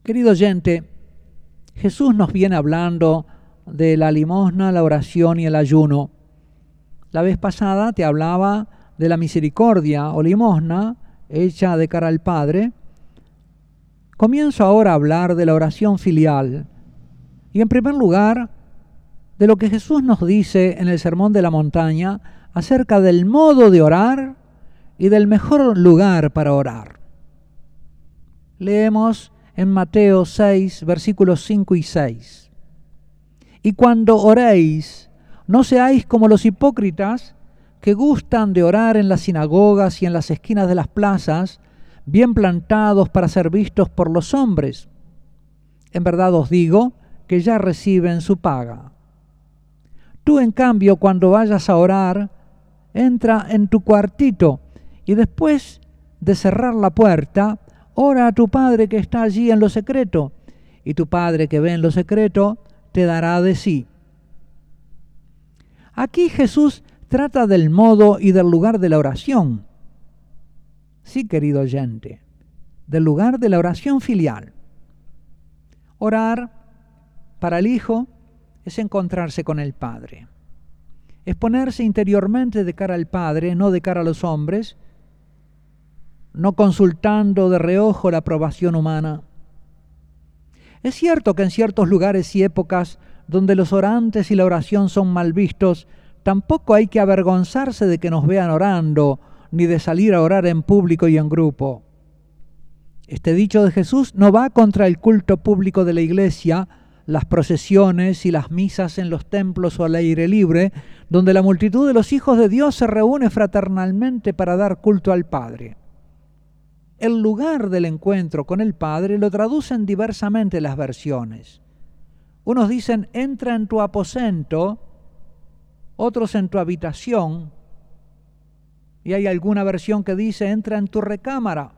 Querido oyente, Jesús nos viene hablando de la limosna, la oración y el ayuno. La vez pasada te hablaba de la misericordia o limosna hecha de cara al Padre. Comienzo ahora a hablar de la oración filial. Y en primer lugar, de lo que Jesús nos dice en el Sermón de la Montaña acerca del modo de orar y del mejor lugar para orar. Leemos en Mateo 6, versículos 5 y 6. Y cuando oréis, no seáis como los hipócritas que gustan de orar en las sinagogas y en las esquinas de las plazas, bien plantados para ser vistos por los hombres. En verdad os digo que ya reciben su paga. Tú, en cambio, cuando vayas a orar, entra en tu cuartito y después de cerrar la puerta, ora a tu Padre que está allí en lo secreto, y tu Padre que ve en lo secreto te dará de sí. Aquí Jesús trata del modo y del lugar de la oración. Sí, querido oyente, del lugar de la oración filial. Orar para el Hijo es encontrarse con el Padre. Es ponerse interiormente de cara al Padre, no de cara a los hombres, no consultando de reojo la aprobación humana. Es cierto que en ciertos lugares y épocas donde los orantes y la oración son mal vistos, tampoco hay que avergonzarse de que nos vean orando, ni de salir a orar en público y en grupo. Este dicho de Jesús no va contra el culto público de la iglesia, las procesiones y las misas en los templos o al aire libre, donde la multitud de los hijos de Dios se reúne fraternalmente para dar culto al Padre. El lugar del encuentro con el Padre lo traducen diversamente las versiones. Unos dicen, entra en tu aposento, otros en tu habitación, y hay alguna versión que dice, entra en tu recámara.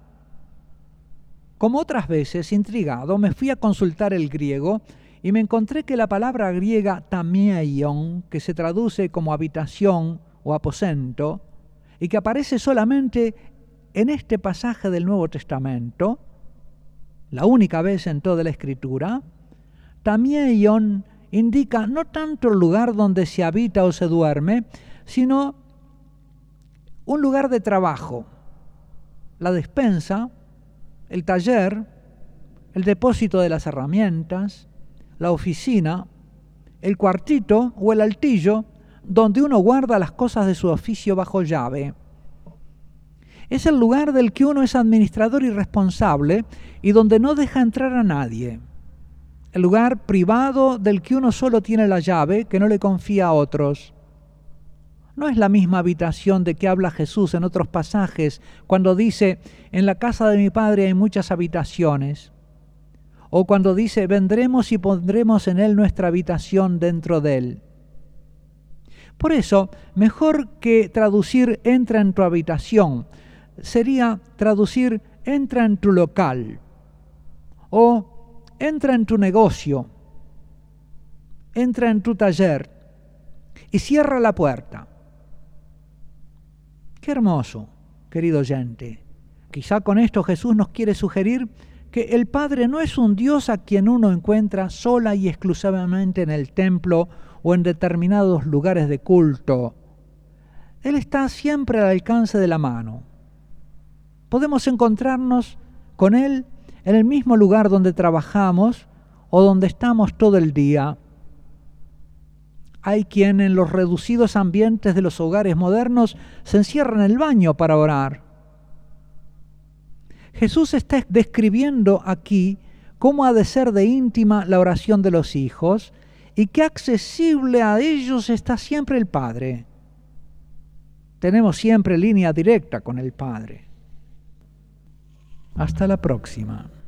Como otras veces, intrigado, me fui a consultar el griego y me encontré que la palabra griega tameion, que se traduce como habitación o aposento, y que aparece solamente en este pasaje del Nuevo Testamento, la única vez en toda la Escritura, tameion indica no tanto el lugar donde se habita o se duerme, sino un lugar de trabajo, la despensa, el taller, el depósito de las herramientas, la oficina, el cuartito o el altillo donde uno guarda las cosas de su oficio bajo llave. Es el lugar del que uno es administrador y responsable y donde no deja entrar a nadie. El lugar privado del que uno solo tiene la llave, que no le confía a otros. No es la misma habitación de que habla Jesús en otros pasajes cuando dice, en la casa de mi Padre hay muchas habitaciones. O cuando dice, vendremos y pondremos en él nuestra habitación dentro de él. Por eso, mejor que traducir entra en tu habitación, sería traducir entra en tu local o entra en tu negocio, entra en tu taller y cierra la puerta. Qué hermoso, querido oyente. Quizá con esto Jesús nos quiere sugerir que el Padre no es un Dios a quien uno encuentra sola y exclusivamente en el templo o en determinados lugares de culto. Él está siempre al alcance de la mano. Podemos encontrarnos con Él en el mismo lugar donde trabajamos o donde estamos todo el día. Hay quien en los reducidos ambientes de los hogares modernos se encierra en el baño para orar. Jesús está describiendo aquí cómo ha de ser de íntima la oración de los hijos y qué accesible a ellos está siempre el Padre. Tenemos siempre línea directa con el Padre. Hasta la próxima.